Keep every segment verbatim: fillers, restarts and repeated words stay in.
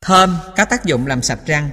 Thơm có tác dụng làm sạch răng.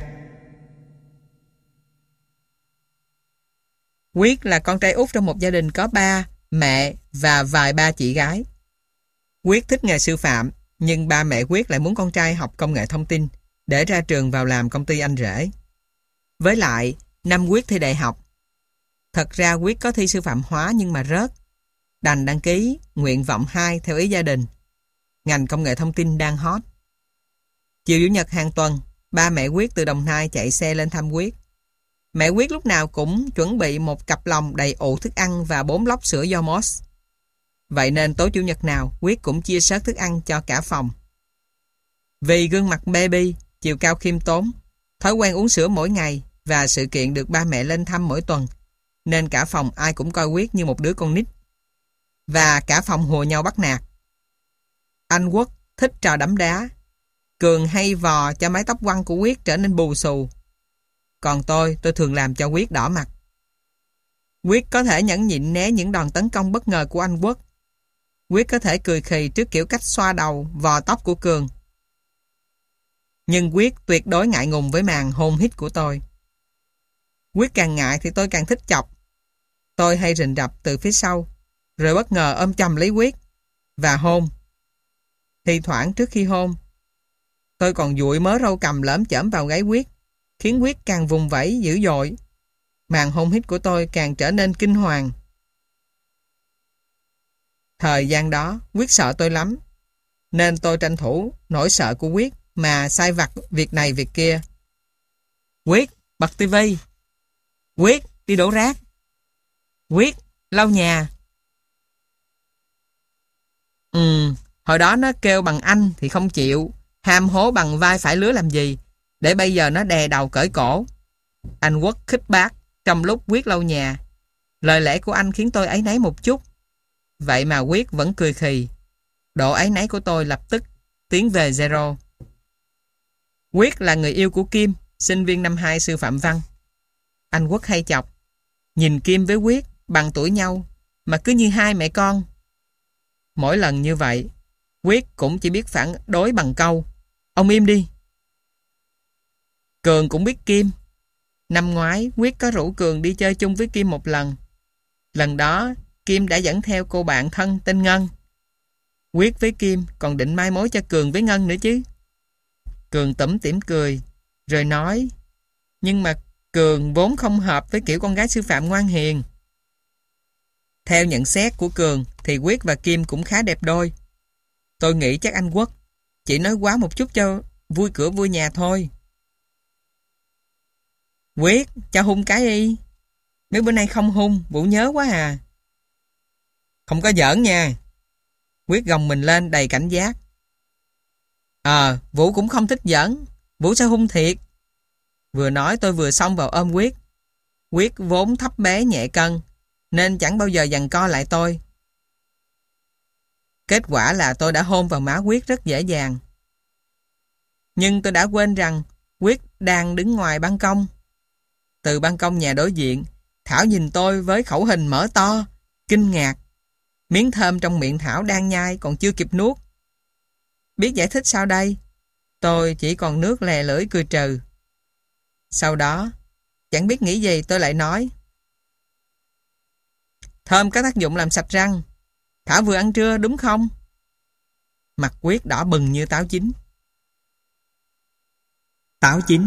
Quyết là con trai út trong một gia đình có ba mẹ và vài ba chị gái. Quyết thích nghề sư phạm, nhưng ba mẹ Quyết lại muốn con trai học công nghệ thông tin để ra trường vào làm công ty anh rể. Với lại, năm Quyết thi đại học. Thật ra Quyết có thi sư phạm hóa nhưng mà rớt. Đành đăng ký nguyện vọng hai theo ý gia đình. Ngành công nghệ thông tin đang hot. Chiều Chủ nhật hàng tuần, ba mẹ Quyết từ Đồng Nai chạy xe lên thăm Quyết. Mẹ Quyết lúc nào cũng chuẩn bị một cặp lồng đầy ụ thức ăn và bốn lốc sữa Yomos. Vậy nên tối Chủ nhật nào, Quyết cũng chia sớt thức ăn cho cả phòng. Vì gương mặt baby, chiều cao khiêm tốn, thói quen uống sữa mỗi ngày và sự kiện được ba mẹ lên thăm mỗi tuần, nên cả phòng ai cũng coi Quyết như một đứa con nít. Và cả phòng hùa nhau bắt nạt. Anh Quốc thích trò đấm đá. Cường hay vò cho mái tóc quăn của Quyết trở nên bù xù. Còn tôi, tôi thường làm cho Quyết đỏ mặt. Quyết có thể nhẫn nhịn né những đòn tấn công bất ngờ của anh Quốc. Quyết có thể cười khì trước kiểu cách xoa đầu, vò tóc của Cường. Nhưng Quyết tuyệt đối ngại ngùng với màn hôn hít của tôi. Quyết càng ngại thì tôi càng thích chọc. Tôi hay rình rập từ phía sau, rồi bất ngờ ôm chầm lấy Quyết và hôn. Thi thoảng trước khi hôn, tôi còn dụi mớ râu cầm lởm chởm vào gáy Quyết, khiến Quyết càng vùng vẫy dữ dội. Màn hôn hít của tôi càng trở nên kinh hoàng. Thời gian đó, Quyết sợ tôi lắm, nên tôi tranh thủ nỗi sợ của Quyết mà sai vặt việc này việc kia. Quyết, bật tivi. Quyết, đi đổ rác. Quyết, lau nhà. Ừ, hồi đó nó kêu bằng anh thì không chịu, ham hố bằng vai phải lứa làm gì, để bây giờ nó đè đầu cởi cổ. Anh Quốc khích bác trong lúc Quyết lau nhà. Lời lẽ của anh khiến tôi áy náy một chút. Vậy mà Quyết vẫn cười khì. Độ áy náy của tôi lập tức tiến về zero. Quyết là người yêu của Kim, sinh viên năm hai sư phạm văn. Anh Quốc hay chọc. Nhìn Kim với Quyết bằng tuổi nhau mà cứ như hai mẹ con. Mỗi lần như vậy, Quyết cũng chỉ biết phản đối bằng câu: ông im đi. Cường cũng biết Kim. Năm ngoái, Quyết có rủ Cường đi chơi chung với Kim một lần. Lần đó, Kim đã dẫn theo cô bạn thân tên Ngân. Quyết với Kim còn định mai mối cho Cường với Ngân nữa chứ. Cường tủm tỉm cười, rồi nói: nhưng mà Cường vốn không hợp với kiểu con gái sư phạm ngoan hiền. Theo nhận xét của Cường thì Quyết và Kim cũng khá đẹp đôi. Tôi nghĩ chắc anh Quốc chỉ nói quá một chút cho vui cửa vui nhà thôi. Quyết, cho hung cái đi. Mấy bữa nay không hung, Vũ nhớ quá à. Không có giỡn nha. Quyết gồng mình lên đầy cảnh giác. Ờ, à, Vũ cũng không thích giỡn. Vũ sẽ hung thiệt. Vừa nói tôi vừa xông vào ôm Quyết. Quyết vốn thấp bé nhẹ cân, nên chẳng bao giờ giằng co lại tôi. Kết quả là tôi đã hôn vào má Quyết rất dễ dàng. Nhưng tôi đã quên rằng Quyết đang đứng ngoài ban công. Từ ban công nhà đối diện, Thảo nhìn tôi với khẩu hình mở to, kinh ngạc. Miếng thơm trong miệng Thảo đang nhai còn chưa kịp nuốt. Biết giải thích sao đây? Tôi chỉ còn nước lè lưỡi cười trừ. Sau đó, chẳng biết nghĩ gì tôi lại nói: thơm có tác dụng làm sạch răng. Thảo vừa ăn trưa đúng không? Mặt Quyết đỏ bừng như táo chín. Táo chín.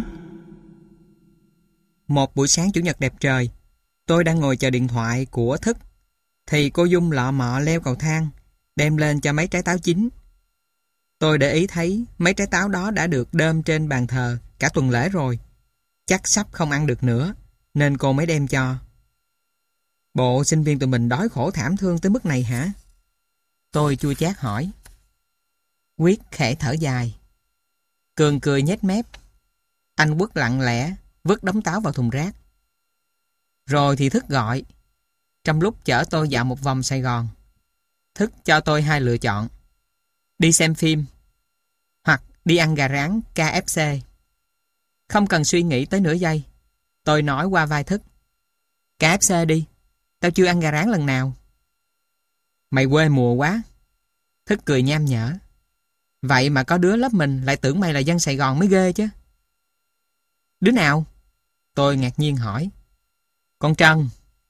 Một buổi sáng Chủ nhật đẹp trời, tôi đang ngồi chờ điện thoại của Thức, thì cô Dung lọ mọ leo cầu thang, đem lên cho mấy trái táo chín. Tôi để ý thấy mấy trái táo đó đã được đơm trên bàn thờ cả tuần lễ rồi. Chắc sắp không ăn được nữa, nên cô mới đem cho. Bộ sinh viên tụi mình đói khổ thảm thương tới mức này hả? Tôi chua chát hỏi. Quyết khẽ thở dài. Cường cười nhếch mép. Anh Quốc lặng lẽ vứt đống táo vào thùng rác. Rồi thì Thức gọi. Trong lúc chở tôi dạo một vòng Sài Gòn, Thức cho tôi hai lựa chọn: đi xem phim hoặc đi ăn gà rán ca ép xê. Không cần suy nghĩ tới nửa giây, tôi nói qua vai Thức: ca ép xê đi, tao chưa ăn gà rán lần nào. Mày quê mùa quá. Thức cười nham nhở. Vậy mà có đứa lớp mình lại tưởng mày là dân Sài Gòn mới ghê chứ. Đứa nào? Tôi ngạc nhiên hỏi. Con Trân.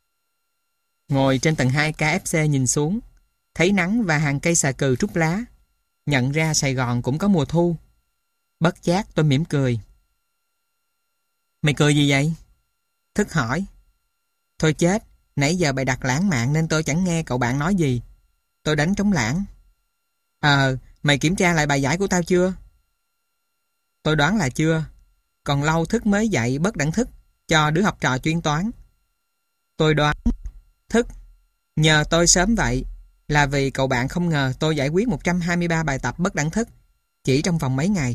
Ngồi trên tầng hai ca ép xê nhìn xuống, thấy nắng và hàng cây xà cừ trút lá, nhận ra Sài Gòn cũng có mùa thu. Bất giác tôi mỉm cười. Mày cười gì vậy? Thức hỏi. Thôi chết, nãy giờ bày đặt lãng mạn nên tôi chẳng nghe cậu bạn nói gì. Tôi đánh trống lãng. Ờ, mày kiểm tra lại bài giải của tao chưa? Tôi đoán là chưa. Còn lâu Thức mới dạy bất đẳng thức cho đứa học trò chuyên toán. Tôi đoán Thức nhờ tôi sớm vậy là vì cậu bạn không ngờ tôi giải quyết một trăm hai mươi ba bài tập bất đẳng thức chỉ trong vòng mấy ngày.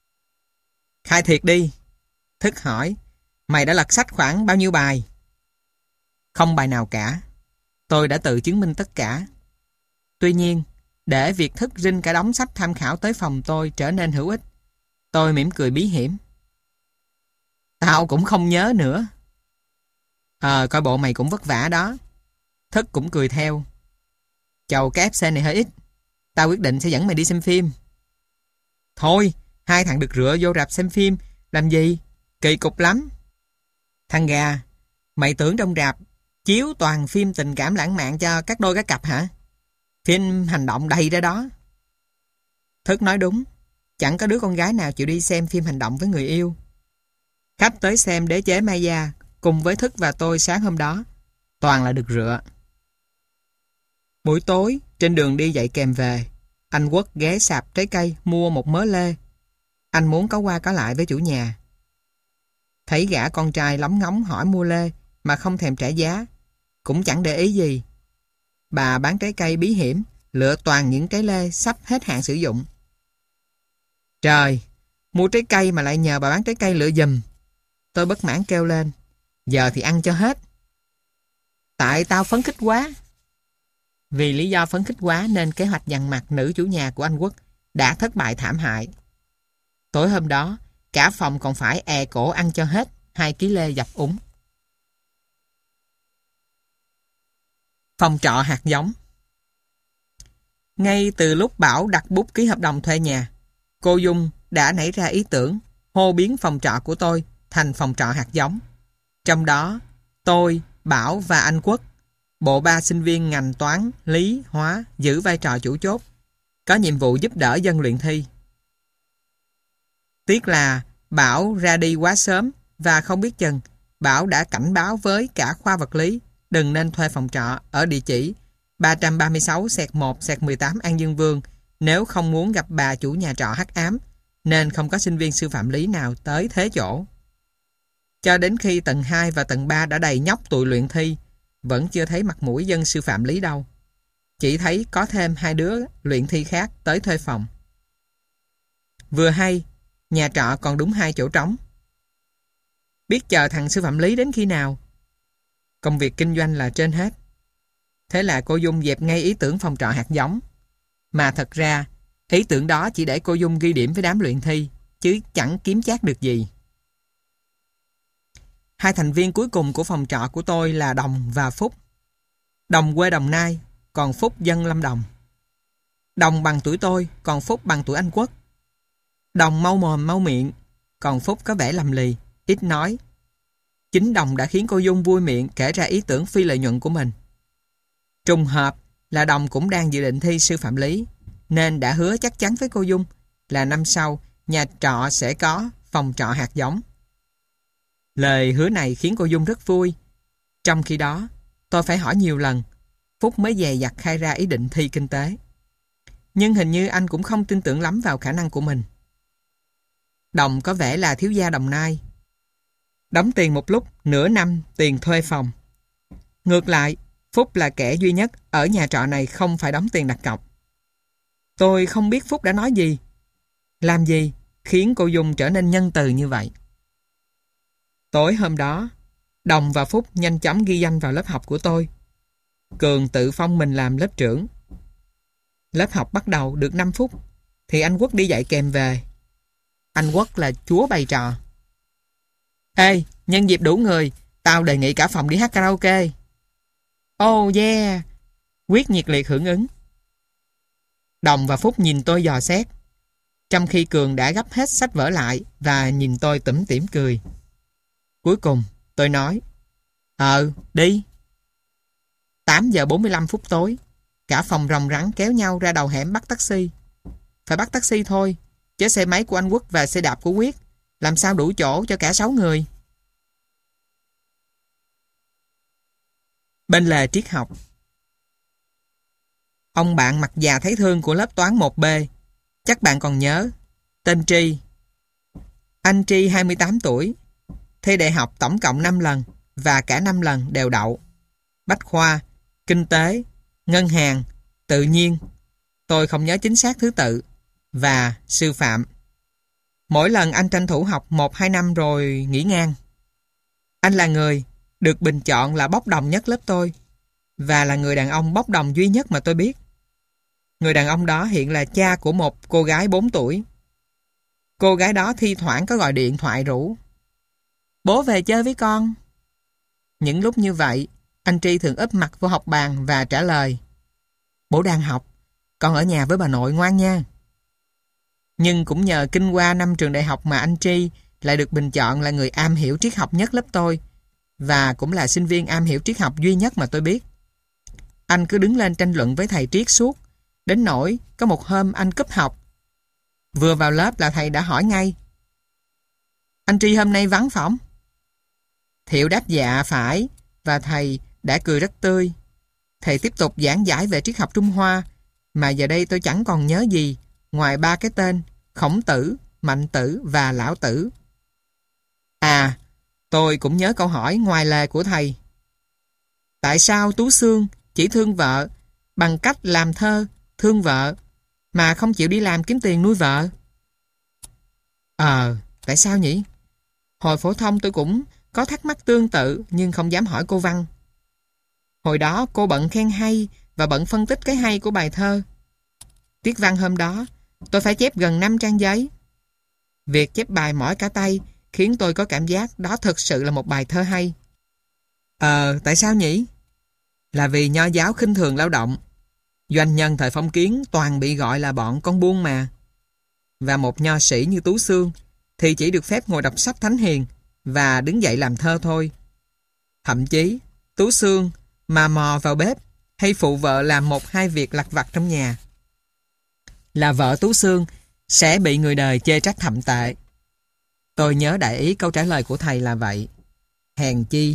Khai thiệt đi. Thức hỏi. Mày đã lật sách khoảng bao nhiêu bài? Không bài nào cả. Tôi đã tự chứng minh tất cả. Tuy nhiên, để việc Thức rinh cả đống sách tham khảo tới phòng tôi trở nên hữu ích, tôi mỉm cười bí hiểm. Tao cũng không nhớ nữa. Ờ, coi bộ mày cũng vất vả đó. Thức cũng cười theo. Chầu cái ép xê này hơi ít. Tao quyết định sẽ dẫn mày đi xem phim. Thôi, hai thằng được rửa vô rạp xem phim. Làm gì? Kỳ cục lắm. Thằng gà, mày tưởng trong rạp chiếu toàn phim tình cảm lãng mạn cho các đôi các cặp hả? Phim hành động đầy ra đó. Thức nói đúng. Chẳng có đứa con gái nào chịu đi xem phim hành động với người yêu. Khách tới xem Đế chế Maya cùng với Thức và tôi sáng hôm đó toàn là được rửa. Buổi tối, trên đường đi dạy kèm về, anh Quốc ghé sạp trái cây mua một mớ lê. Anh muốn có qua có lại với chủ nhà. Thấy gã con trai lóng ngóng hỏi mua lê mà không thèm trả giá, cũng chẳng để ý gì. Bà bán trái cây bí hiểm lựa toàn những trái lê sắp hết hạn sử dụng. Trời, mua trái cây mà lại nhờ bà bán trái cây lựa giùm. Tôi bất mãn kêu lên. Giờ thì ăn cho hết. Tại tao phấn khích quá. Vì lý do phấn khích quá nên kế hoạch dằn mặt nữ chủ nhà của anh Quốc đã thất bại thảm hại. Tối hôm đó, cả phòng còn phải è cổ ăn cho hết hai ký lê dập úng. Phòng trọ hạt giống. Ngay từ lúc Bảo đặt bút ký hợp đồng thuê nhà, cô Dung đã nảy ra ý tưởng hô biến phòng trọ của tôi thành phòng trọ hạt giống. Trong đó, tôi, Bảo và anh Quốc, bộ ba sinh viên ngành toán, lý, hóa giữ vai trò chủ chốt, có nhiệm vụ giúp đỡ dân luyện thi. Tiếc là Bảo ra đi quá sớm và không biết chừng Bảo đã cảnh báo với cả khoa vật lý đừng nên thuê phòng trọ ở địa chỉ ba trăm ba mươi sáu một mười tám An Dương Vương nếu không muốn gặp bà chủ nhà trọ hắc ám, nên không có sinh viên sư phạm lý nào tới thế chỗ. Cho đến khi tầng hai và tầng ba đã đầy nhóc tụi luyện thi, vẫn chưa thấy mặt mũi dân sư phạm lý đâu. Chỉ thấy có thêm hai đứa luyện thi khác tới thuê phòng. Vừa hay, nhà trọ còn đúng hai chỗ trống. Biết chờ thằng sư phạm lý đến khi nào? Công việc kinh doanh là trên hết. Thế là cô Dung dẹp ngay ý tưởng phòng trọ hạt giống. Mà thật ra, ý tưởng đó chỉ để cô Dung ghi điểm với đám luyện thi, chứ chẳng kiếm chác được gì. Hai thành viên cuối cùng của phòng trọ của tôi là Đồng và Phúc. Đồng quê Đồng Nai, còn Phúc dân Lâm Đồng. Đồng bằng tuổi tôi, còn Phúc bằng tuổi anh Quốc. Đồng mau mồm mau miệng, còn Phúc có vẻ lầm lì, ít nói. Chính Đồng đã khiến cô Dung vui miệng kể ra ý tưởng phi lợi nhuận của mình. Trùng hợp là Đồng cũng đang dự định thi sư phạm lý, nên đã hứa chắc chắn với cô Dung là năm sau nhà trọ sẽ có phòng trọ hạt giống. Lời hứa này khiến cô Dung rất vui. Trong khi đó, tôi phải hỏi nhiều lần, Phúc mới dè dặt khai ra ý định thi kinh tế. Nhưng hình như anh cũng không tin tưởng lắm vào khả năng của mình. Đồng có vẻ là thiếu gia Đồng Nai. Đóng tiền một lúc nửa năm tiền thuê phòng. Ngược lại, Phúc là kẻ duy nhất ở nhà trọ này không phải đóng tiền đặt cọc. Tôi không biết Phúc đã nói gì, làm gì khiến cô Dung trở nên nhân từ như vậy. Tối hôm đó, Đồng và Phúc nhanh chóng ghi danh vào lớp học của tôi. Cường tự phong mình làm lớp trưởng. Lớp học bắt đầu được năm phút thì anh Quốc đi dạy kèm về. Anh Quốc là chúa bày trò. Ê, nhân dịp đủ người, tao đề nghị cả phòng đi hát karaoke. Oh yeah! Quyết nhiệt liệt hưởng ứng. Đồng và Phúc nhìn tôi dò xét, trong khi Cường đã gấp hết sách vở lại và nhìn tôi tủm tỉm cười. Cuối cùng, tôi nói, Ờ, đi. tám giờ bốn mươi lăm phút tối, cả phòng ròng rắn kéo nhau ra đầu hẻm bắt taxi. Phải bắt taxi thôi, chứ xe máy của anh Quốc và xe đạp của Quyết làm sao đủ chỗ cho cả sáu người. Bên lề triết học. Ông bạn mặt già thấy thương của lớp toán một B, chắc bạn còn nhớ, tên Tri. Anh Tri hai mươi tám tuổi, thi đại học tổng cộng năm lần và cả năm lần đều đậu. Bách khoa, kinh tế, ngân hàng, tự nhiên, tôi không nhớ chính xác thứ tự, và sư phạm. Mỗi lần anh tranh thủ học một hai năm rồi nghỉ ngang. Anh là người được bình chọn là bốc đồng nhất lớp tôi, và là người đàn ông bốc đồng duy nhất mà tôi biết. Người đàn ông đó hiện là cha của một cô gái bốn tuổi. Cô gái đó thi thoảng có gọi điện thoại rủ, bố về chơi với con. Những lúc như vậy, anh Tri thường úp mặt vô học bàn và trả lời, bố đang học, con ở nhà với bà nội ngoan nha. Nhưng cũng nhờ kinh qua năm trường đại học mà anh Tri lại được bình chọn là người am hiểu triết học nhất lớp tôi, và cũng là sinh viên am hiểu triết học duy nhất mà tôi biết. Anh cứ đứng lên tranh luận với thầy triết suốt, đến nỗi có một hôm anh cúp học. Vừa vào lớp là thầy đã hỏi ngay, anh Tri hôm nay vắng phỏng? Thiệu đáp dạ phải, và thầy đã cười rất tươi. Thầy tiếp tục giảng giải về triết học Trung Hoa, mà giờ đây tôi chẳng còn nhớ gì ngoài ba cái tên Khổng Tử, Mạnh Tử và Lão Tử. À, tôi cũng nhớ câu hỏi ngoài lề của thầy. Tại sao Tú Xương chỉ thương vợ bằng cách làm thơ thương vợ mà không chịu đi làm kiếm tiền nuôi vợ? Ờ, tại sao nhỉ? Hồi phổ thông tôi cũng có thắc mắc tương tự nhưng không dám hỏi cô Văn. Hồi đó cô bận khen hay và bận phân tích cái hay của bài thơ. Tiết văn hôm đó, tôi phải chép gần năm trang giấy. Việc chép bài mỏi cả tay khiến tôi có cảm giác đó thực sự là một bài thơ hay. Ờ, tại sao nhỉ? Là vì nho giáo khinh thường lao động. Doanh nhân thời phong kiến toàn bị gọi là bọn con buôn mà. Và một nho sĩ như Tú Xương thì chỉ được phép ngồi đọc sách thánh hiền và đứng dậy làm thơ thôi. Thậm chí, Tú Xương mà mò vào bếp hay phụ vợ làm một hai việc lặt vặt trong nhà, là vợ Tú Xương sẽ bị người đời chê trách thậm tệ. Tôi nhớ đại ý câu trả lời của thầy là vậy. Hèn chi.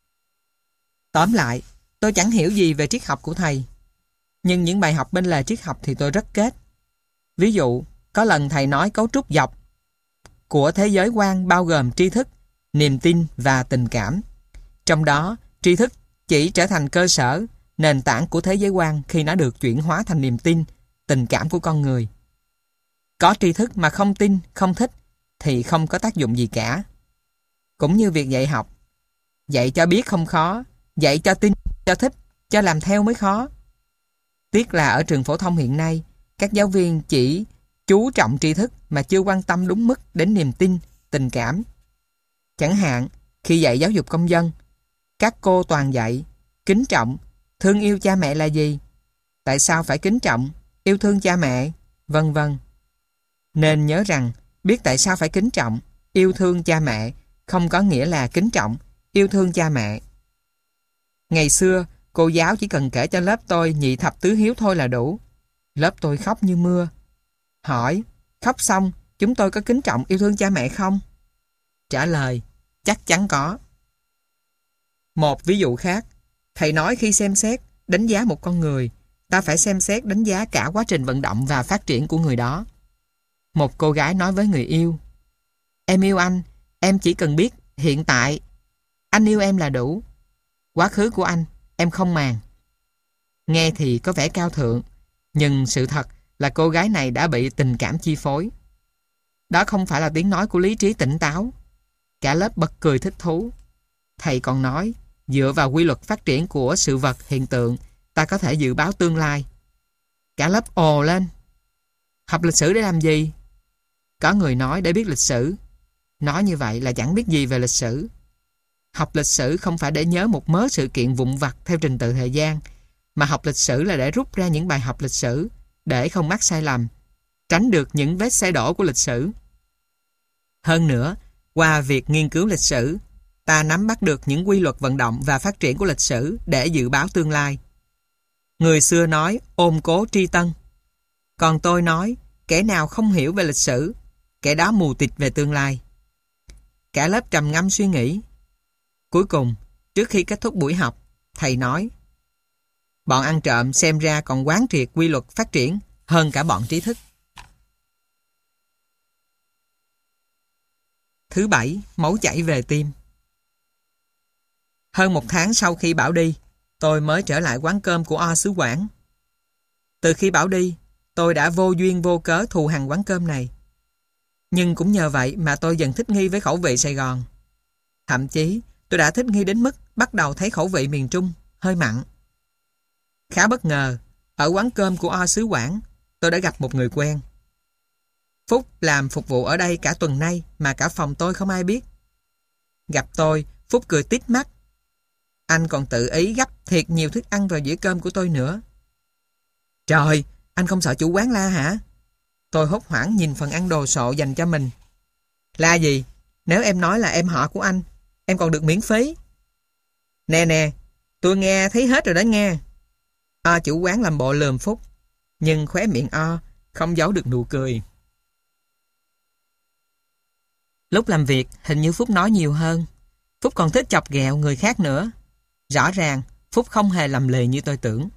Tóm lại, tôi chẳng hiểu gì về triết học của thầy. Nhưng những bài học bên lề triết học thì tôi rất kết. Ví dụ, có lần thầy nói cấu trúc dọc của thế giới quan bao gồm tri thức, niềm tin và tình cảm. Trong đó, tri thức chỉ trở thành cơ sở, nền tảng của thế giới quan khi nó được chuyển hóa thành niềm tin, tình cảm của con người. Có tri thức mà không tin, không thích thì không có tác dụng gì cả. Cũng như việc dạy học. Dạy cho biết không khó, dạy cho tin, cho thích, cho làm theo mới khó. Tiếc là ở trường phổ thông hiện nay, các giáo viên chỉ chú trọng tri thức mà chưa quan tâm đúng mức đến niềm tin, tình cảm. Chẳng hạn, khi dạy giáo dục công dân, các cô toàn dạy kính trọng, thương yêu cha mẹ là gì? Tại sao phải kính trọng, yêu thương cha mẹ, vân vân. Nên nhớ rằng, biết tại sao phải kính trọng, yêu thương cha mẹ không có nghĩa là kính trọng, yêu thương cha mẹ. Ngày xưa, cô giáo chỉ cần kể cho lớp tôi nhị thập tứ hiếu thôi là đủ. Lớp tôi khóc như mưa. Hỏi, khóc xong, chúng tôi có kính trọng yêu thương cha mẹ không? Trả lời, chắc chắn có. Một ví dụ khác, thầy nói khi xem xét, đánh giá một con người, ta phải xem xét đánh giá cả quá trình vận động và phát triển của người đó. Một cô gái nói với người yêu, em yêu anh, em chỉ cần biết hiện tại. Anh yêu em là đủ. Quá khứ của anh, em không màng. Nghe thì có vẻ cao thượng, nhưng sự thật là cô gái này đã bị tình cảm chi phối. Đó không phải là tiếng nói của lý trí tỉnh táo. Cả lớp bật cười thích thú. Thầy còn nói, dựa vào quy luật phát triển của sự vật, hiện tượng, ta có thể dự báo tương lai. Cả lớp ồ lên. Học lịch sử để làm gì? Có người nói để biết lịch sử. Nói như vậy là chẳng biết gì về lịch sử. Học lịch sử không phải để nhớ một mớ sự kiện vụn vặt theo trình tự thời gian, mà học lịch sử là để rút ra những bài học lịch sử, để không mắc sai lầm. tránh được những vết xe đổ của lịch sử. Hơn nữa, qua việc nghiên cứu lịch sử, ta nắm bắt được những quy luật vận động và phát triển của lịch sử để dự báo tương lai. Người xưa nói ôm cố tri tân. Còn tôi nói, kẻ nào không hiểu về lịch sử, kẻ đó mù tịt về tương lai. Cả lớp trầm ngâm suy nghĩ. Cuối cùng, trước khi kết thúc buổi học, thầy nói: bọn ăn trộm xem ra còn quán triệt quy luật phát triển hơn cả bọn trí thức. Thứ bảy, máu chảy về tim. Hơn một tháng sau khi Bảo đi, tôi mới trở lại quán cơm của O xứ Quảng. Từ khi Bảo đi, tôi đã vô duyên vô cớ thù hằn quán cơm này. Nhưng cũng nhờ vậy mà tôi dần thích nghi với khẩu vị Sài Gòn. Thậm chí, tôi đã thích nghi đến mức bắt đầu thấy khẩu vị miền Trung hơi mặn. Khá bất ngờ, ở quán cơm của O xứ Quảng, tôi đã gặp một người quen. Phúc làm phục vụ ở đây cả tuần nay mà cả phòng tôi không ai biết. Gặp tôi, Phúc cười tít mắt. Anh còn tự ý gắp thiệt nhiều thức ăn vào dĩa cơm của tôi nữa. Trời, anh không sợ chủ quán la hả? Tôi hốt hoảng nhìn phần ăn đồ sộ dành cho mình. La gì? Nếu em nói là em họ của anh, em còn được miễn phí. Nè nè, tôi nghe thấy hết rồi đó nghe. O chủ quán làm bộ lườm Phúc, nhưng khóe miệng O không giấu được nụ cười. Lúc làm việc, hình như Phúc nói nhiều hơn. Phúc còn thích chọc ghẹo người khác nữa. Rõ ràng, Phúc không hề lầm lì như tôi tưởng.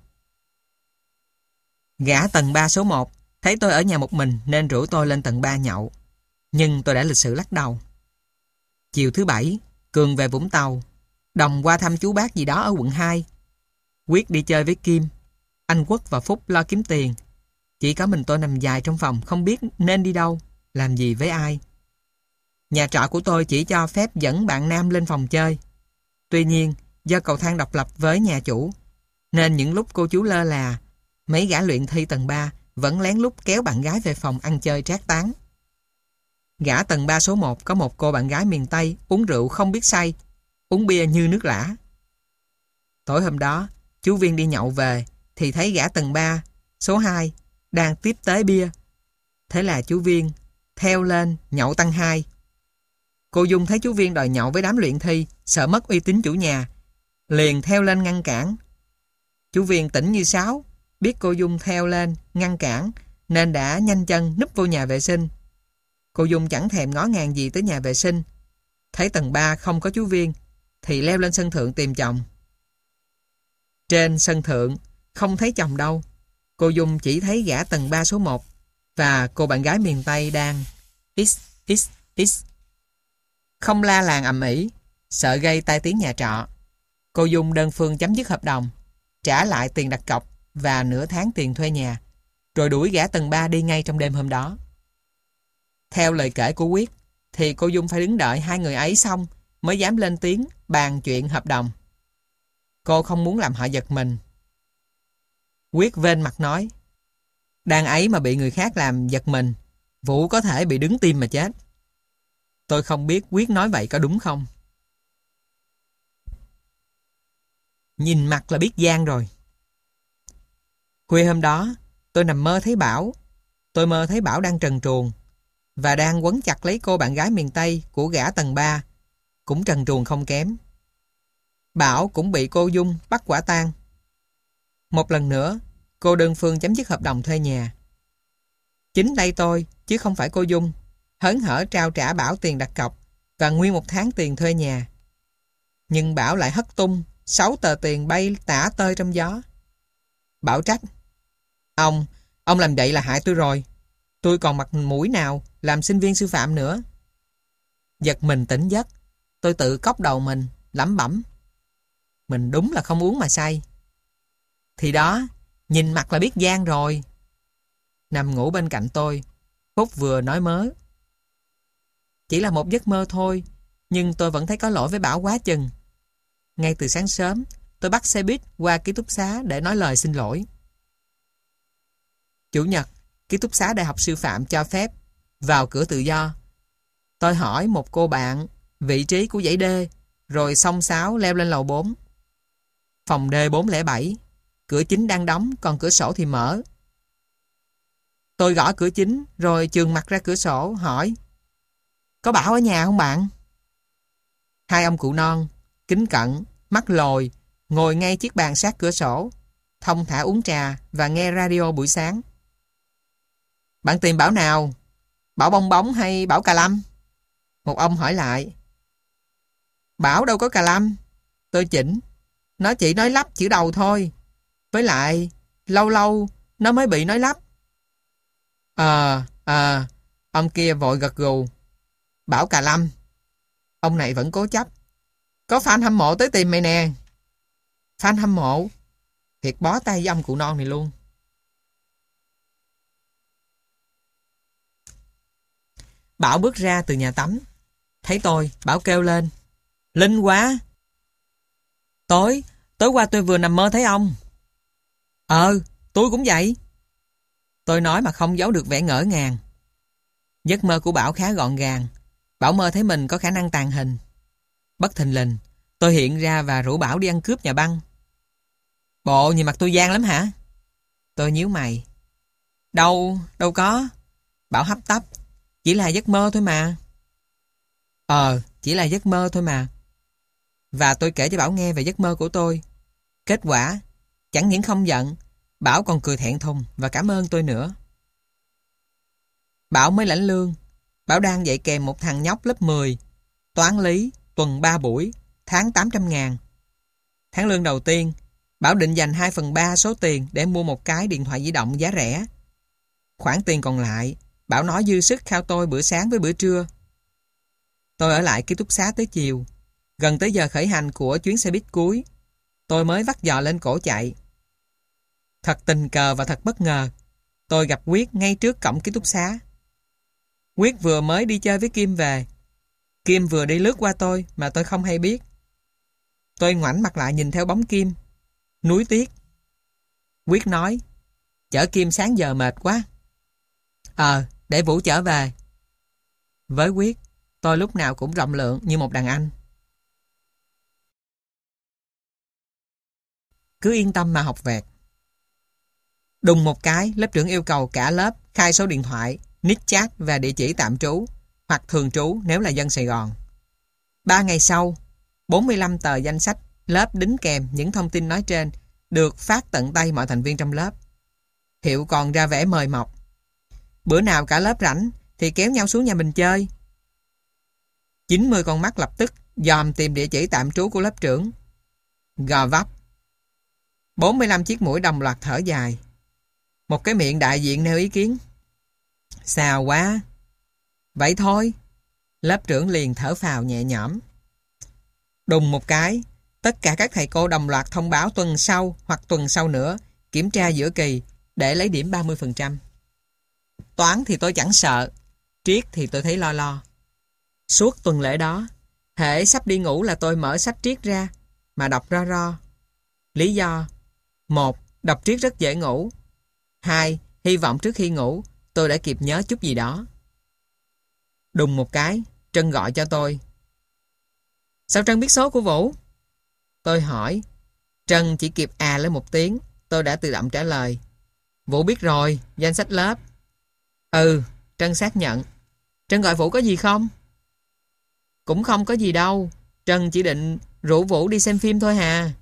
Gã tầng ba số một thấy tôi ở nhà một mình nên rủ tôi lên tầng ba nhậu. Nhưng tôi đã lịch sự lắc đầu. Chiều thứ bảy, Cường về Vũng Tàu. Đồng qua thăm chú bác gì đó ở quận hai. Quyết đi chơi với Kim. Anh Quốc và Phúc lo kiếm tiền. Chỉ có mình tôi nằm dài trong phòng, không biết nên đi đâu, làm gì với ai. Nhà trọ của tôi chỉ cho phép dẫn bạn nam lên phòng chơi. Tuy nhiên, do cầu thang độc lập với nhà chủ, nên những lúc cô chú lơ là, mấy gã luyện thi tầng ba vẫn lén lút kéo bạn gái về phòng ăn chơi trác tán. Gã tầng ba số một có một cô bạn gái miền Tây uống rượu không biết say, uống bia như nước lã. Tối hôm đó, chú Viên đi nhậu về thì thấy gã tầng ba số hai đang tiếp tế bia. Thế là chú Viên theo lên nhậu tăng hai. Cô Dung thấy chú Viên đòi nhậu với đám luyện thi, sợ mất uy tín chủ nhà, liền theo lên ngăn cản. Chú Viên tỉnh như sáo, biết cô Dung theo lên ngăn cản nên đã nhanh chân núp vô nhà vệ sinh. Cô Dung chẳng thèm ngó ngàng gì tới nhà vệ sinh. Thấy tầng ba không có chú Viên thì leo lên sân thượng tìm chồng. Trên sân thượng không thấy chồng đâu. Cô Dung chỉ thấy gã tầng ba số một và cô bạn gái miền Tây đang x x x. Không la làng ầm ĩ, sợ gây tai tiếng nhà trọ. Cô Dung đơn phương chấm dứt hợp đồng, trả lại tiền đặt cọc và nửa tháng tiền thuê nhà, rồi đuổi gã tầng ba đi ngay trong đêm hôm đó. Theo lời kể của Quyết, thì cô Dung phải đứng đợi hai người ấy xong mới dám lên tiếng bàn chuyện hợp đồng. Cô không muốn làm họ giật mình. Quyết vênh mặt nói, đàn ấy mà bị người khác làm giật mình, Vũ có thể bị đứng tim mà chết. Tôi không biết Quyết nói vậy có đúng không. Nhìn mặt là biết gian rồi. Khuya hôm đó, tôi nằm mơ thấy Bảo. Tôi mơ thấy Bảo đang trần truồng và đang quấn chặt lấy cô bạn gái miền Tây của gã tầng ba, cũng trần truồng không kém. Bảo cũng bị cô Dung bắt quả tang. Một lần nữa, cô đơn phương chấm dứt hợp đồng thuê nhà. Chính đây tôi, chứ không phải cô Dung, hớn hở trao trả Bảo tiền đặt cọc và nguyên một tháng tiền thuê nhà. Nhưng Bảo lại hất tung sáu tờ tiền bay tả tơi trong gió. Bảo trách, Ông, ông làm vậy là hại tôi rồi. Tôi còn mặt mũi nào làm sinh viên sư phạm nữa. Giật mình tỉnh giấc, tôi tự cốc đầu mình, lẩm bẩm. Mình đúng là không uống mà say. Thì đó, nhìn mặt là biết gian rồi. Nằm ngủ bên cạnh tôi, Phúc vừa nói mớ. Chỉ là một giấc mơ thôi, nhưng tôi vẫn thấy có lỗi với Bảo quá chừng. Ngay từ sáng sớm, tôi bắt xe buýt qua ký túc xá để nói lời xin lỗi. Chủ nhật, ký túc xá Đại học Sư phạm cho phép vào cửa tự do. Tôi hỏi một cô bạn vị trí của dãy D, rồi xông xáo leo lên lầu bốn. Phòng D bốn không bảy, cửa chính đang đóng, còn cửa sổ thì mở. Tôi gõ cửa chính rồi chườm mặt ra cửa sổ hỏi: Có Bảo ở nhà không bạn? Hai ông cụ non, kính cận, mắt lồi, ngồi ngay chiếc bàn sát cửa sổ, thong thả uống trà và nghe radio buổi sáng. Bạn tìm Bảo nào? Bảo bong bóng hay Bảo cà lâm? Một ông hỏi lại. Bảo đâu có cà lâm. Tôi chỉnh. Nó chỉ nói lắp chữ đầu thôi. Với lại, lâu lâu nó mới bị nói lắp. Ờ, ờ, ông kia vội gật gù. Bảo cà lâm. Ông này vẫn cố chấp. Có fan hâm mộ tới tìm mày nè. Fan hâm mộ? Thiệt bó tay với ông cụ non này luôn. Bảo bước ra từ nhà tắm. Thấy tôi, Bảo kêu lên. Linh quá. Tối, tối qua tôi vừa nằm mơ thấy ông. Ờ, tôi cũng vậy. Tôi nói mà không giấu được vẻ ngỡ ngàng. Giấc mơ của Bảo khá gọn gàng. Bảo mơ thấy mình có khả năng tàng hình. Bất thình lình, tôi hiện ra và rủ Bảo đi ăn cướp nhà băng. Bộ nhìn mặt tôi gian lắm hả? Tôi nhíu mày. Đâu, đâu có. Bảo hấp tấp. Chỉ là giấc mơ thôi mà. Ờ, chỉ là giấc mơ thôi mà. Và tôi kể cho Bảo nghe về giấc mơ của tôi. Kết quả, chẳng những không giận, Bảo còn cười thẹn thùng và cảm ơn tôi nữa. Bảo mới lãnh lương. Bảo đang dạy kèm một thằng nhóc lớp mười. Toán lý, tuần ba buổi, tháng tám trăm ngàn. Tháng lương đầu tiên, Bảo định dành hai phần ba số tiền để mua một cái điện thoại di động giá rẻ. Khoản tiền còn lại, Bảo nói dư sức khao tôi bữa sáng với bữa trưa. Tôi ở lại ký túc xá tới chiều. Gần tới giờ khởi hành của chuyến xe buýt cuối, tôi mới vắt giò lên cổ chạy. Thật tình cờ và thật bất ngờ, tôi gặp Quyết ngay trước cổng ký túc xá. Quyết vừa mới đi chơi với Kim về. Kim vừa đi lướt qua tôi mà tôi không hay biết. Tôi ngoảnh mặt lại nhìn theo bóng Kim. Nuối tiếc. Quyết nói, chở Kim sáng giờ mệt quá. Ờ, để Vũ chở về. Với Quyết, tôi lúc nào cũng rộng lượng như một đàn anh. Cứ yên tâm mà học vẹt. Đùng một cái, lớp trưởng yêu cầu cả lớp khai số điện thoại, nick chat và địa chỉ tạm trú hoặc thường trú nếu là dân Sài Gòn. Ba ngày sau, bốn mươi lăm tờ danh sách lớp đính kèm những thông tin nói trên được phát tận tay mọi thành viên trong lớp. Hiệu còn ra vẻ mời mọc. Bữa nào cả lớp rảnh thì kéo nhau xuống nhà mình chơi. chín mươi con mắt lập tức dòm tìm địa chỉ tạm trú của lớp trưởng. Gò Vấp. bốn mươi lăm chiếc mũi đồng loạt thở dài. Một cái miệng đại diện nêu ý kiến. Xào quá. Vậy thôi. Lớp trưởng liền thở phào nhẹ nhõm. Đùng một cái, tất cả các thầy cô đồng loạt thông báo tuần sau hoặc tuần sau nữa kiểm tra giữa kỳ để lấy điểm ba mươi phần trăm. Toán thì tôi chẳng sợ, triết thì tôi thấy lo lo. Suốt tuần lễ đó, hễ sắp đi ngủ là tôi mở sách triết ra mà đọc ro ro. Lý do: một, đọc triết rất dễ ngủ. Hai, hy vọng trước khi ngủ tôi đã kịp nhớ chút gì đó. Đùng một cái, Trân gọi cho tôi. Sao Trân biết số của Vũ? Tôi hỏi. Trân chỉ kịp à lên một tiếng, tôi đã tự động trả lời. Vũ biết rồi, danh sách lớp. Ừ, Trân xác nhận. Trân gọi Vũ có gì không? Cũng không có gì đâu. Trân chỉ định rủ Vũ đi xem phim thôi hà.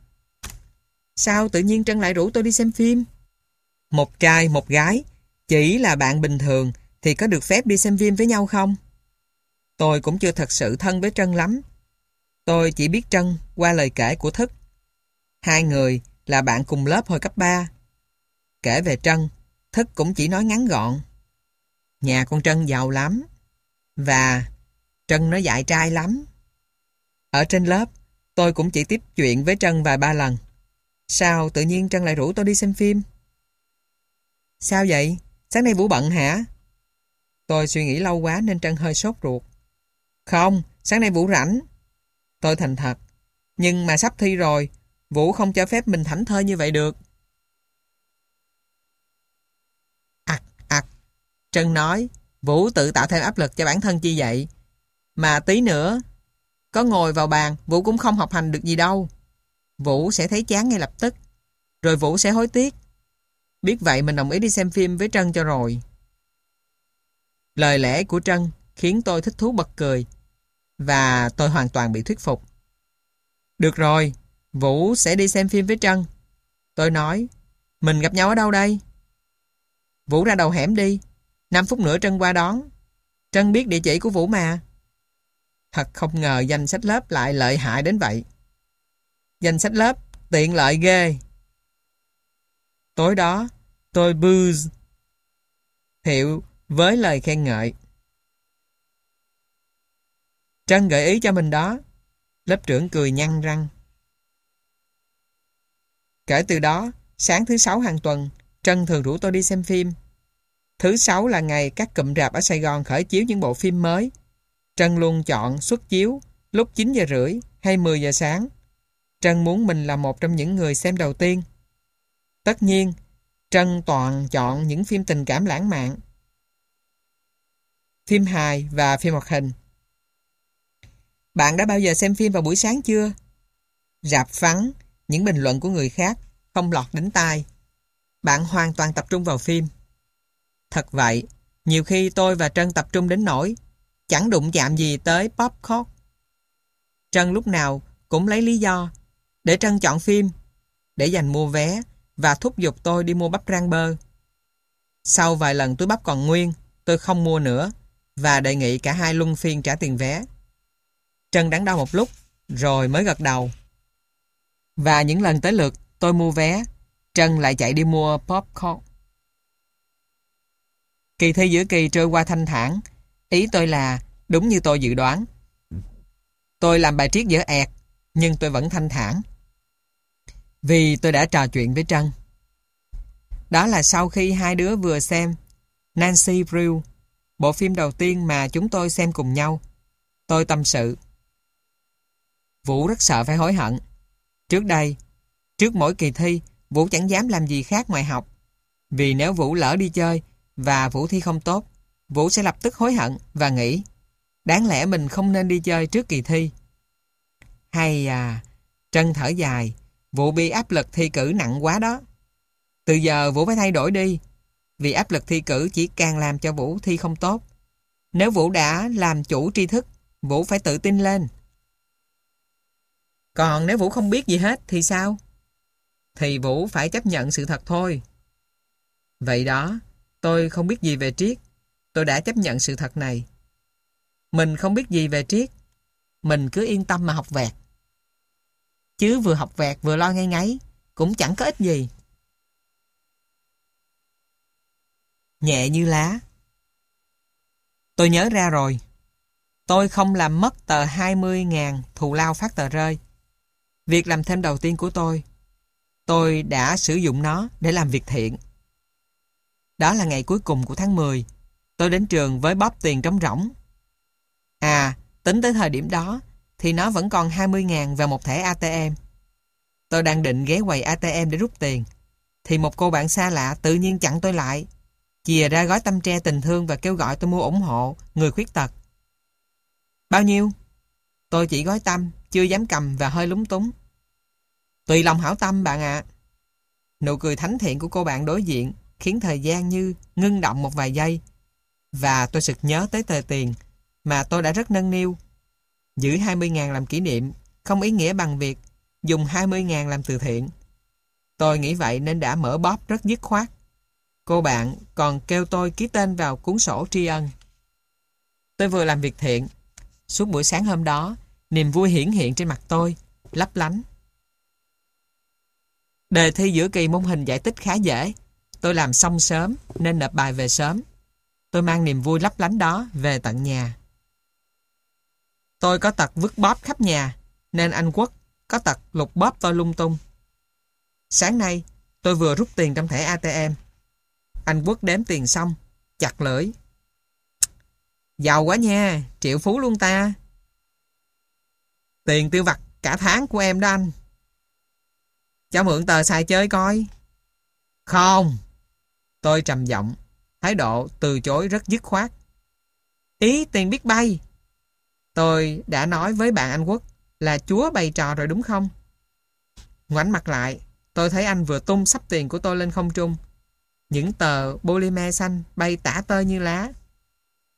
Sao tự nhiên Trân lại rủ tôi đi xem phim? Một trai một gái, chỉ là bạn bình thường thì có được phép đi xem phim với nhau không? Tôi cũng chưa thật sự thân với Trân lắm. Tôi chỉ biết Trân qua lời kể của Thức. Hai người là bạn cùng lớp hồi cấp ba. Kể về Trân, Thức cũng chỉ nói ngắn gọn. Nhà con Trân giàu lắm. Và Trân nó dại trai lắm. Ở trên lớp, tôi cũng chỉ tiếp chuyện với Trân vài ba lần. Sao tự nhiên Trân lại rủ tôi đi xem phim? Sao vậy? Sáng nay Vũ bận hả? Tôi suy nghĩ lâu quá nên Trân hơi sốt ruột. Không, sáng nay Vũ rảnh. Tôi thành thật. Nhưng mà sắp thi rồi, Vũ không cho phép mình thảnh thơi như vậy được. Ặc, ặc. Trân nói, Vũ tự tạo thêm áp lực cho bản thân chi vậy? Mà tí nữa, có ngồi vào bàn, Vũ cũng không học hành được gì đâu. Vũ sẽ thấy chán ngay lập tức. Rồi Vũ sẽ hối tiếc. Biết vậy mình đồng ý đi xem phim với Trân cho rồi. Lời lẽ của Trân khiến tôi thích thú bật cười và tôi hoàn toàn bị thuyết phục. Được rồi, Vũ sẽ đi xem phim với Trân. Tôi nói, mình gặp nhau ở đâu đây? Vũ ra đầu hẻm đi, năm phút nữa Trân qua đón. Trân biết địa chỉ của Vũ mà. Thật không ngờ danh sách lớp lại lợi hại đến vậy. Danh sách lớp tiện lợi ghê. Tối đó, tôi booze Thiệu với lời khen ngợi. Trân gợi ý cho mình đó. Lớp trưởng cười nhăn răng. Kể từ đó, sáng thứ sáu hàng tuần, Trân thường rủ tôi đi xem phim. Thứ sáu là ngày các cụm rạp ở Sài Gòn khởi chiếu những bộ phim mới. Trân luôn chọn xuất chiếu lúc chín giờ rưỡi hay mười giờ sáng. Trân muốn mình là một trong những người xem đầu tiên. Tất nhiên, Trân toàn chọn những phim tình cảm lãng mạn, phim hài và phim hoạt hình. Bạn đã bao giờ xem phim vào buổi sáng chưa? Rạp vắng, những bình luận của người khác không lọt đến tai. Bạn hoàn toàn tập trung vào phim. Thật vậy, nhiều khi tôi và Trân tập trung đến nỗi chẳng đụng chạm gì tới popcorn. Trân lúc nào cũng lấy lý do để Trân chọn phim, để dành mua vé và thúc giục tôi đi mua bắp rang bơ. Sau vài lần túi bắp còn nguyên, tôi không mua nữa và đề nghị cả hai luân phiên trả tiền vé. Trân đắn đo một lúc rồi mới gật đầu. Và những lần tới lượt tôi mua vé, Trân lại chạy đi mua popcorn. Kỳ thi giữa kỳ trôi qua thanh thản. Ý tôi là đúng như tôi dự đoán. Tôi làm bài triết dở ẹt, nhưng tôi vẫn thanh thản. Vì tôi đã trò chuyện với Trân. Đó là sau khi hai đứa vừa xem Nancy Drew, bộ phim đầu tiên mà chúng tôi xem cùng nhau. Tôi tâm sự. Vũ rất sợ phải hối hận. Trước đây, trước mỗi kỳ thi, Vũ chẳng dám làm gì khác ngoài học. Vì nếu Vũ lỡ đi chơi và Vũ thi không tốt, Vũ sẽ lập tức hối hận và nghĩ đáng lẽ mình không nên đi chơi trước kỳ thi. Hay à, Trân thở dài, Vũ bị áp lực thi cử nặng quá đó. Từ giờ Vũ phải thay đổi đi, vì áp lực thi cử chỉ càng làm cho Vũ thi không tốt. Nếu Vũ đã làm chủ tri thức, Vũ phải tự tin lên. Còn nếu Vũ không biết gì hết thì sao? Thì Vũ phải chấp nhận sự thật thôi. Vậy đó, tôi không biết gì về triết. Tôi đã chấp nhận sự thật này. Mình không biết gì về triết. Mình cứ yên tâm mà học vẹt. Chứ vừa học vẹt vừa lo ngay ngáy cũng chẳng có ích gì. Nhẹ như lá. Tôi nhớ ra rồi. Tôi không làm mất tờ hai mươi ngàn thù lao phát tờ rơi. Việc làm thêm đầu tiên của tôi. Tôi đã sử dụng nó để làm việc thiện. Đó là ngày cuối cùng của tháng mười. Tôi đến trường với bóp tiền trống rỗng. À, tính tới thời điểm đó thì nó vẫn còn hai mươi ngàn và một thẻ a tê em. Tôi đang định ghé quầy a tê em để rút tiền thì một cô bạn xa lạ tự nhiên chặn tôi lại, chìa ra gói tăm tre tình thương và kêu gọi tôi mua ủng hộ người khuyết tật. Bao nhiêu? Tôi chỉ gói tăm, chưa dám cầm và hơi lúng túng. Tùy lòng hảo tâm bạn ạ. Nụ cười thánh thiện của cô bạn đối diện khiến thời gian như ngưng động một vài giây. Và tôi sực nhớ tới tờ tiền mà tôi đã rất nâng niu. Giữ hai mươi ngàn làm kỷ niệm không ý nghĩa bằng việc dùng hai mươi ngàn làm từ thiện. Tôi nghĩ vậy nên đã mở bóp rất dứt khoát. Cô bạn còn kêu tôi ký tên vào cuốn sổ tri ân. Tôi vừa làm việc thiện. Suốt buổi sáng hôm đó, niềm vui hiển hiện trên mặt tôi, lấp lánh. Đề thi giữa kỳ môn hình giải tích khá dễ. Tôi làm xong sớm nên nộp bài về sớm. Tôi mang niềm vui lấp lánh đó về tận nhà. Tôi có tật vứt bóp khắp nhà, nên anh Quốc có tật lục bóp tôi lung tung. Sáng nay, tôi vừa rút tiền trong thẻ a tê em. Anh Quốc đếm tiền xong, chặt lưỡi. Giàu quá nha, triệu phú luôn ta. Tiền tiêu vặt cả tháng của em đó anh. Cho mượn tờ xài chơi coi. Không. Tôi trầm giọng, thái độ từ chối rất dứt khoát. Ý tiền biết bay. Tôi đã nói với bạn anh Quốc là chúa bày trò rồi đúng không? Ngoảnh mặt lại, tôi thấy anh vừa tung sắp tiền của tôi lên không trung. Những tờ polymer xanh bay tả tơi như lá.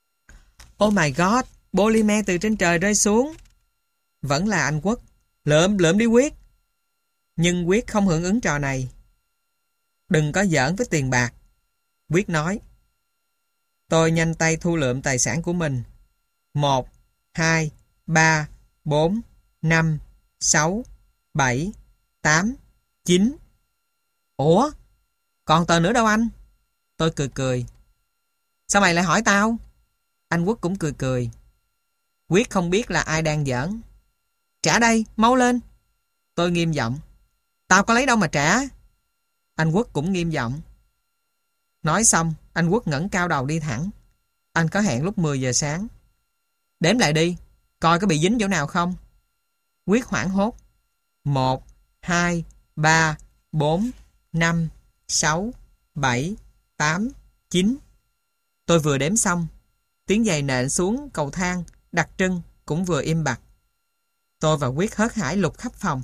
Oh my God, polymer từ trên trời rơi xuống. Vẫn là anh Quốc. Lượm, lượm đi Quyết. Nhưng Quyết không hưởng ứng trò này. Đừng có giỡn với tiền bạc. Quyết nói. Tôi nhanh tay thu lượm tài sản của mình. Một, hai, ba, bốn, năm, sáu, bảy, tám, chín. Ủa? Còn tờ nữa đâu anh? Tôi cười cười. Sao mày lại hỏi tao? Anh Quốc cũng cười cười. Quyết không biết là ai đang giỡn. Trả đây, mau lên. Tôi nghiêm giọng. Tao có lấy đâu mà trả. Anh Quốc cũng nghiêm giọng. Nói xong, anh Quốc ngẩng cao đầu đi thẳng. Anh có hẹn lúc mười giờ sáng. Đếm lại đi, coi có bị dính chỗ nào không. Quyết hoảng hốt. Một, hai, ba, bốn, năm, sáu, bảy, tám, chín. Tôi vừa đếm xong, tiếng giày nện xuống cầu thang đặc trưng cũng vừa im bặt. Tôi và Quyết hớt hải lục khắp phòng.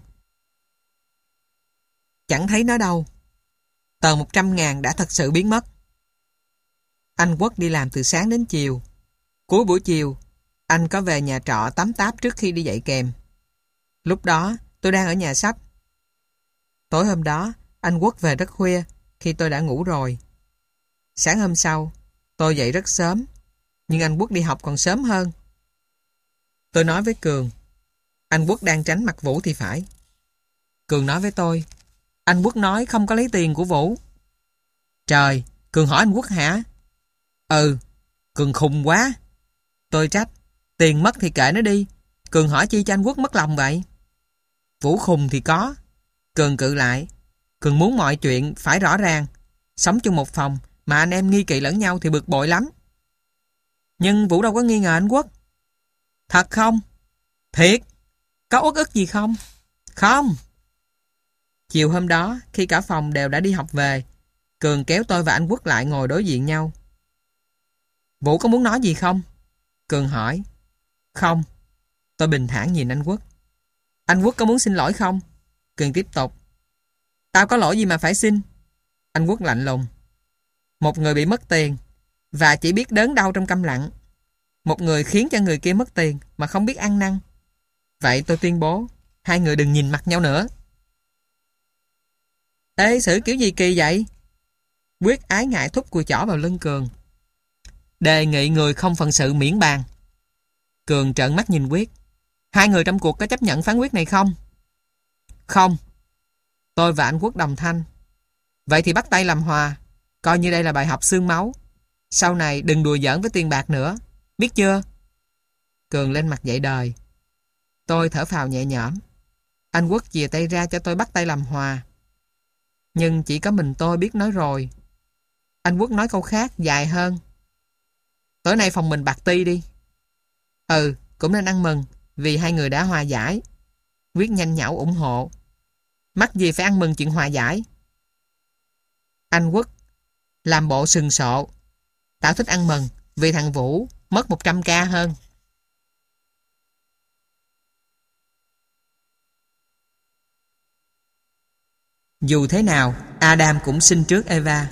Chẳng thấy nó đâu. Tờ một trăm ngàn đã thật sự biến mất. Anh Quốc đi làm từ sáng đến chiều. Cuối buổi chiều, anh có về nhà trọ tắm táp trước khi đi dạy kèm. Lúc đó, tôi đang ở nhà sách. Tối hôm đó, anh Quốc về rất khuya khi tôi đã ngủ rồi. Sáng hôm sau, tôi dậy rất sớm, nhưng anh Quốc đi học còn sớm hơn. Tôi nói với Cường, anh Quốc đang tránh mặt Vũ thì phải. Cường nói với tôi, anh Quốc nói không có lấy tiền của Vũ. Trời, Cường hỏi anh Quốc hả? Ừ, Cường khùng quá. Tôi trách, tiền mất thì kệ nó đi. Cường hỏi chi cho anh Quốc mất lòng vậy? Vũ khùng thì có. Cường cự lại, Cường muốn mọi chuyện phải rõ ràng. Sống chung một phòng mà anh em nghi kỵ lẫn nhau thì bực bội lắm. Nhưng Vũ đâu có nghi ngờ anh Quốc. Thật không? Thiệt? Có uất ức gì không? Không. Chiều hôm đó, khi cả phòng đều đã đi học về, Cường kéo tôi và anh Quốc lại ngồi đối diện nhau. Vũ có muốn nói gì không? Cường hỏi. Không. Tôi bình thản nhìn anh Quốc. Anh Quốc có muốn xin lỗi không? Cường tiếp tục. Tao có lỗi gì mà phải xin? Anh Quốc lạnh lùng. Một người bị mất tiền và chỉ biết đớn đau trong câm lặng. Một người khiến cho người kia mất tiền mà không biết ăn năn. Vậy tôi tuyên bố, hai người đừng nhìn mặt nhau nữa. Ê, xử kiểu gì kỳ vậy? Quyết ái ngại thúc cùi chỏ vào lưng Cường. Đề nghị người không phận sự miễn bàn. Cường trợn mắt nhìn Quyết. Hai người trong cuộc có chấp nhận phán quyết này không? Không. Tôi và anh Quốc đồng thanh. Vậy thì bắt tay làm hòa. Coi như đây là bài học xương máu. Sau này đừng đùa giỡn với tiền bạc nữa. Biết chưa? Cường lên mặt dạy đời. Tôi thở phào nhẹ nhõm. Anh Quốc chìa tay ra cho tôi bắt tay làm hòa. Nhưng chỉ có mình tôi biết nói rồi. Anh Quốc nói câu khác dài hơn. Tối nay phòng mình bạc ti đi. Ừ, cũng nên ăn mừng vì hai người đã hòa giải. Quyết nhanh nhảu ủng hộ. Mắc gì phải ăn mừng chuyện hòa giải. Anh Quốc làm bộ sừng sộ. Tao thích ăn mừng vì thằng Vũ mất một trăm k hơn. Dù thế nào, Adam cũng sinh trước Eva.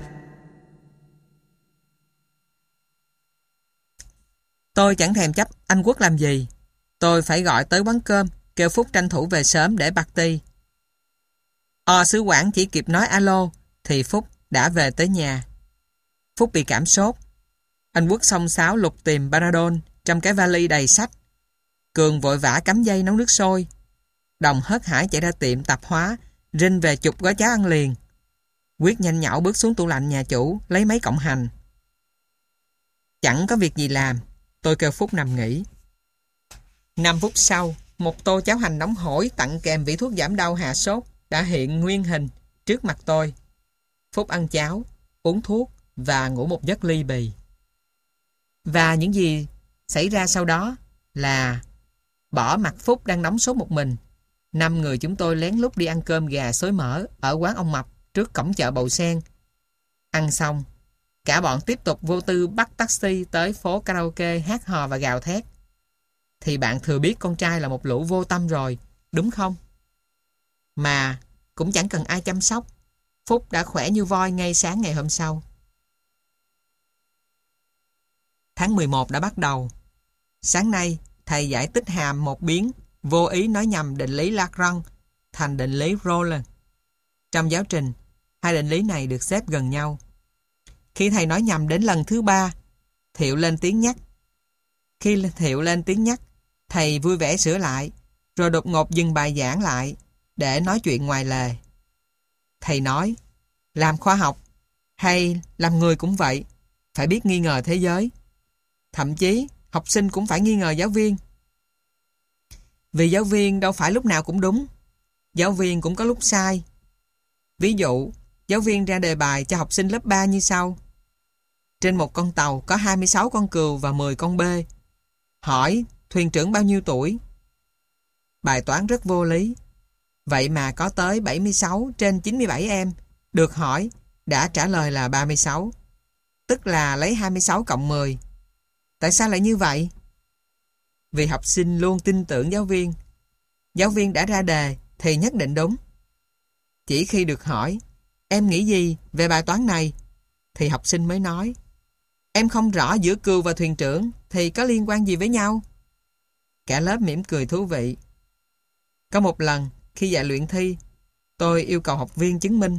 Tôi chẳng thèm chấp anh Quốc làm gì. Tôi phải gọi tới quán cơm, kêu Phúc tranh thủ về sớm để party. O sứ quản chỉ kịp nói alo, thì Phúc đã về tới nhà. Phúc bị cảm sốt. Anh Quốc xông xáo lục tìm Panadol trong cái vali đầy sách. Cường vội vã cắm dây nấu nước sôi. Đồng hớt hải chạy ra tiệm tạp hóa, rinh về chục gói cháo ăn liền. Quyết nhanh nhảu bước xuống tủ lạnh nhà chủ, lấy mấy cọng hành. Chẳng có việc gì làm, tôi kêu Phúc nằm nghỉ. Năm phút sau, một tô cháo hành nóng hổi tặng kèm vị thuốc giảm đau hạ sốt đã hiện nguyên hình trước mặt tôi. Phúc ăn cháo, uống thuốc và ngủ một giấc ly bì. Và những gì xảy ra sau đó là bỏ mặt Phúc đang nóng sốt một mình. Năm người chúng tôi lén lút đi ăn cơm gà xối mỡ ở quán ông Mập trước cổng chợ Bầu Sen. Ăn xong, cả bọn tiếp tục vô tư bắt taxi tới phố karaoke hát hò và gào thét. Thì bạn thừa biết con trai là một lũ vô tâm rồi, đúng không? Mà cũng chẳng cần ai chăm sóc. Phúc đã khỏe như voi ngay sáng ngày hôm sau. Tháng mười một đã bắt đầu. Sáng nay, thầy giải tích hàm một biến, vô ý nói nhầm định lý Lagrange thành định lý Roland. Trong giáo trình, hai định lý này được xếp gần nhau. Khi thầy nói nhầm đến lần thứ ba, Thiệu lên tiếng nhắc. Khi Thiệu lên tiếng nhắc, thầy vui vẻ sửa lại, rồi đột ngột dừng bài giảng lại để nói chuyện ngoài lề. Thầy nói, làm khoa học hay làm người cũng vậy, phải biết nghi ngờ thế giới. Thậm chí, học sinh cũng phải nghi ngờ giáo viên. Vì giáo viên đâu phải lúc nào cũng đúng. Giáo viên cũng có lúc sai. Ví dụ, giáo viên ra đề bài cho học sinh lớp ba như sau. Trên một con tàu có hai mươi sáu con cừu và mười con bê. Hỏi thuyền trưởng bao nhiêu tuổi? Bài toán rất vô lý. Vậy mà có tới bảy mươi sáu trên chín mươi bảy em được hỏi đã trả lời là ba mươi sáu. Tức là lấy hai mươi sáu cộng mười. Tại sao lại như vậy? Vì học sinh luôn tin tưởng giáo viên. Giáo viên đã ra đề thì nhất định đúng. Chỉ khi được hỏi em nghĩ gì về bài toán này thì học sinh mới nói em không rõ giữa cừu và thuyền trưởng thì có liên quan gì với nhau. Cả lớp mỉm cười thú vị. Có một lần khi dạy luyện thi, tôi yêu cầu học viên chứng minh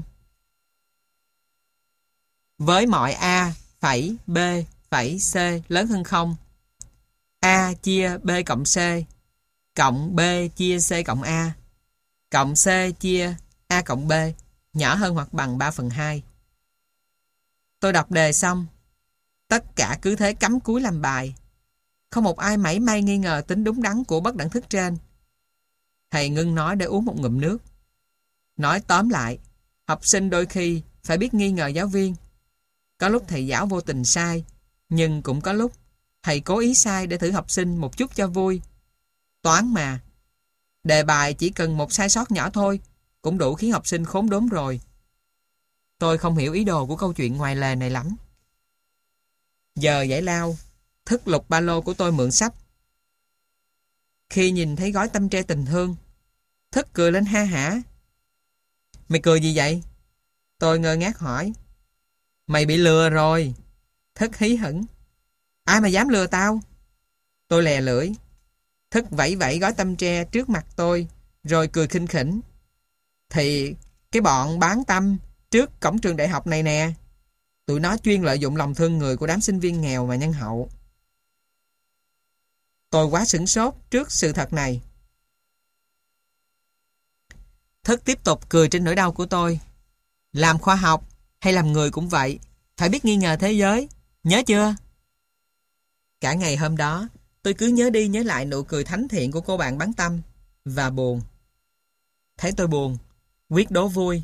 với mọi A phẩy B phẩy C lớn hơn không, A chia B cộng C cộng B chia C cộng A cộng C chia A cộng B nhỏ hơn hoặc bằng ba phần hai. Tôi đọc đề xong, tất cả cứ thế cắm cúi làm bài. Không một ai mảy may nghi ngờ tính đúng đắn của bất đẳng thức trên. Thầy ngưng nói để uống một ngụm nước. Nói tóm lại, học sinh đôi khi phải biết nghi ngờ giáo viên. Có lúc thầy giáo vô tình sai, nhưng cũng có lúc thầy cố ý sai để thử học sinh một chút cho vui. Toán mà. Đề bài chỉ cần một sai sót nhỏ thôi, cũng đủ khiến học sinh khốn đốn rồi. Tôi không hiểu ý đồ của câu chuyện ngoài lề này lắm. Giờ giải lao, Thức lục ba lô của tôi mượn sách. Khi nhìn thấy gói tâm tre tình thương, Thức cười lên ha hả. Mày cười gì vậy? Tôi ngơ ngác hỏi. Mày bị lừa rồi. Thức hí hửng. Ai mà dám lừa tao? Tôi lè lưỡi. Thức vẫy vẫy gói tâm tre trước mặt tôi, rồi cười khinh khỉnh. Thì cái bọn bán tâm trước cổng trường đại học này nè. Tụi nó chuyên lợi dụng lòng thương người của đám sinh viên nghèo mà nhân hậu. Tôi quá sửng sốt trước sự thật này. Thức tiếp tục cười trên nỗi đau của tôi. Làm khoa học hay làm người cũng vậy, phải biết nghi ngờ thế giới, nhớ chưa? Cả ngày hôm đó, tôi cứ nhớ đi nhớ lại nụ cười thánh thiện của cô bạn bán tâm và buồn. Thấy tôi buồn, Quyết đố vui.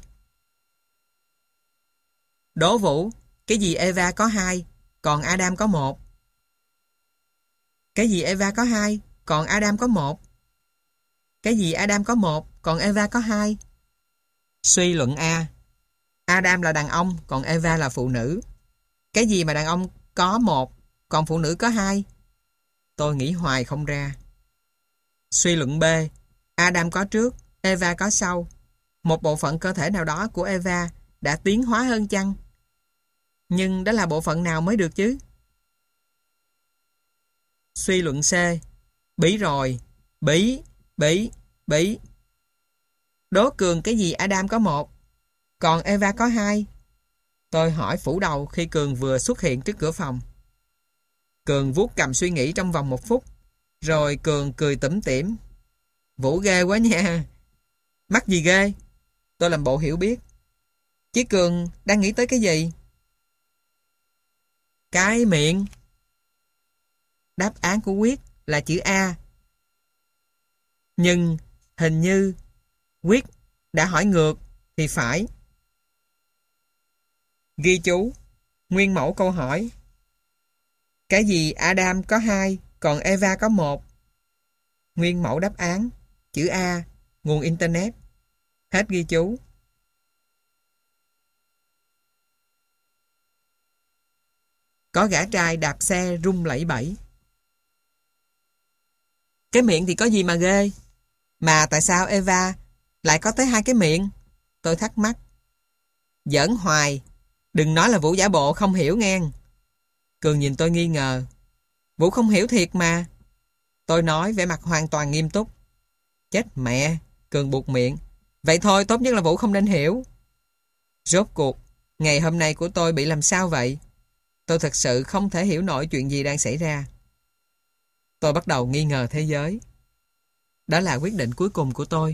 Đố Vũ, cái gì Eva có hai, còn Adam có một? Cái gì Eva có hai, còn Adam có một? Cái gì Adam có một, còn Eva có hai? Suy luận A. Adam là đàn ông, còn Eva là phụ nữ. Cái gì mà đàn ông có một, còn phụ nữ có hai? Tôi nghĩ hoài không ra. Suy luận B. Adam có trước, Eva có sau. Một bộ phận cơ thể nào đó của Eva đã tiến hóa hơn chăng? Nhưng đó là bộ phận nào mới được chứ? Suy luận C. Bí rồi. Bí, bí, bí. Đố Cường cái gì Adam có một, còn Eva có hai? Tôi hỏi phủ đầu khi Cường vừa xuất hiện trước cửa phòng. Cường vuốt cầm suy nghĩ trong vòng một phút, rồi Cường cười tủm tỉm. Vũ ghê quá nha. Mắc gì ghê? Tôi làm bộ hiểu biết. Chứ Cường đang nghĩ tới cái gì? Cái miệng. Đáp án của Quyết là chữ A. Nhưng hình như Quyết đã hỏi ngược thì phải. Ghi chú. Nguyên mẫu câu hỏi. Cái gì Adam có hai, còn Eva có một? Nguyên mẫu đáp án chữ A. Nguồn Internet. Hết ghi chú. Có gã trai đạp xe rung lẩy bẩy. Cái miệng thì có gì mà ghê? Mà tại sao Eva lại có tới hai cái miệng? Tôi thắc mắc. Giỡn hoài. Đừng nói là Vũ giả bộ không hiểu ngang. Cường nhìn tôi nghi ngờ. Vũ không hiểu thiệt mà. Tôi nói vẻ mặt hoàn toàn nghiêm túc. Chết mẹ, Cường buột miệng. Vậy thôi, tốt nhất là Vũ không nên hiểu. Rốt cuộc, ngày hôm nay của tôi bị làm sao vậy? Tôi thật sự không thể hiểu nổi chuyện gì đang xảy ra. Tôi bắt đầu nghi ngờ thế giới. Đó là quyết định cuối cùng của tôi.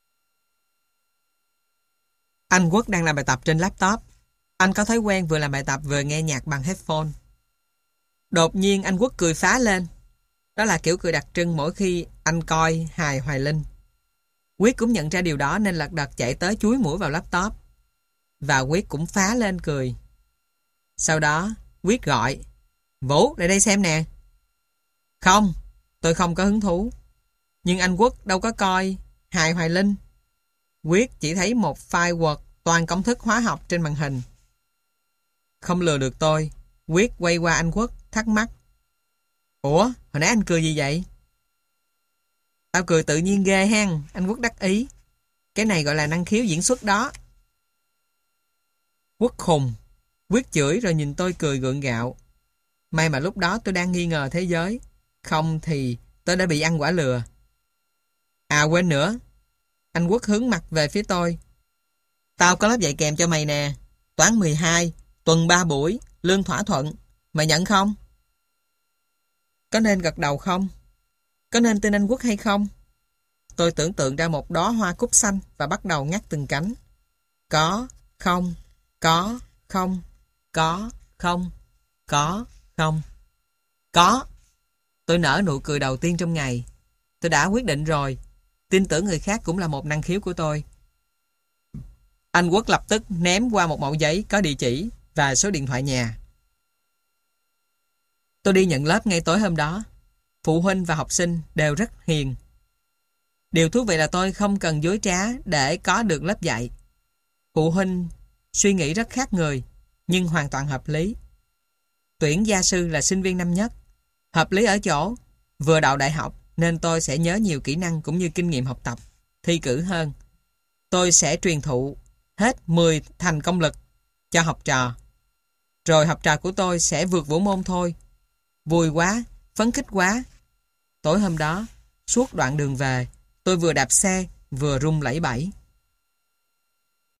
Anh Quốc đang làm bài tập trên laptop. Anh có thói quen vừa làm bài tập vừa nghe nhạc bằng headphone. Đột nhiên anh Quốc cười phá lên. Đó là kiểu cười đặc trưng mỗi khi anh coi hài Hoài Linh. Quyết cũng nhận ra điều đó nên lật đật chạy tới chúi mũi vào laptop. Và Quyết cũng phá lên cười. Sau đó, Quyết gọi. Vũ, lại đây xem nè. Không, tôi không có hứng thú. Nhưng anh Quốc đâu có coi hài Hoài Linh. Quyết chỉ thấy một file Word toàn công thức hóa học trên màn hình. Không lừa được tôi. Quyết quay qua anh Quốc, thắc mắc. Ủa, hồi nãy anh cười gì vậy? Tao cười tự nhiên ghê hen, anh Quốc đắc ý. Cái này gọi là năng khiếu diễn xuất đó. Quốc khùng. Quyết chửi rồi nhìn tôi cười gượng gạo. May mà lúc đó tôi đang nghi ngờ thế giới. Không thì tôi đã bị ăn quả lừa. À quên nữa. Anh Quốc hướng mặt về phía tôi. Tao có lớp dạy kèm cho mày nè. Toán mười hai, tuần ba buổi, lương thỏa thuận. Mày nhận không? Có nên gật đầu không? Có nên tin anh Quốc hay không? Tôi tưởng tượng ra một đóa hoa cúc xanh và bắt đầu ngắt từng cánh. Có, không, có, không, có, không, có, không, có. Tôi nở nụ cười đầu tiên trong ngày. Tôi đã quyết định rồi. Tin tưởng người khác cũng là một năng khiếu của tôi. Anh Quốc lập tức ném qua một mẩu giấy có địa chỉ và số điện thoại nhà. Tôi đi nhận lớp ngay tối hôm đó. Phụ huynh và học sinh đều rất hiền. Điều thú vị là tôi không cần dối trá để có được lớp dạy. Phụ huynh suy nghĩ rất khác người, nhưng hoàn toàn hợp lý. Tuyển gia sư là sinh viên năm nhất. Hợp lý ở chỗ, vừa đậu đại học nên tôi sẽ nhớ nhiều kỹ năng cũng như kinh nghiệm học tập, thi cử hơn. Tôi sẽ truyền thụ hết mười thành công lực cho học trò. Rồi học trò của tôi sẽ vượt vũ môn thôi. Vui quá, phấn khích quá. Tối hôm đó, suốt đoạn đường về, tôi vừa đạp xe, vừa run lẩy bẩy.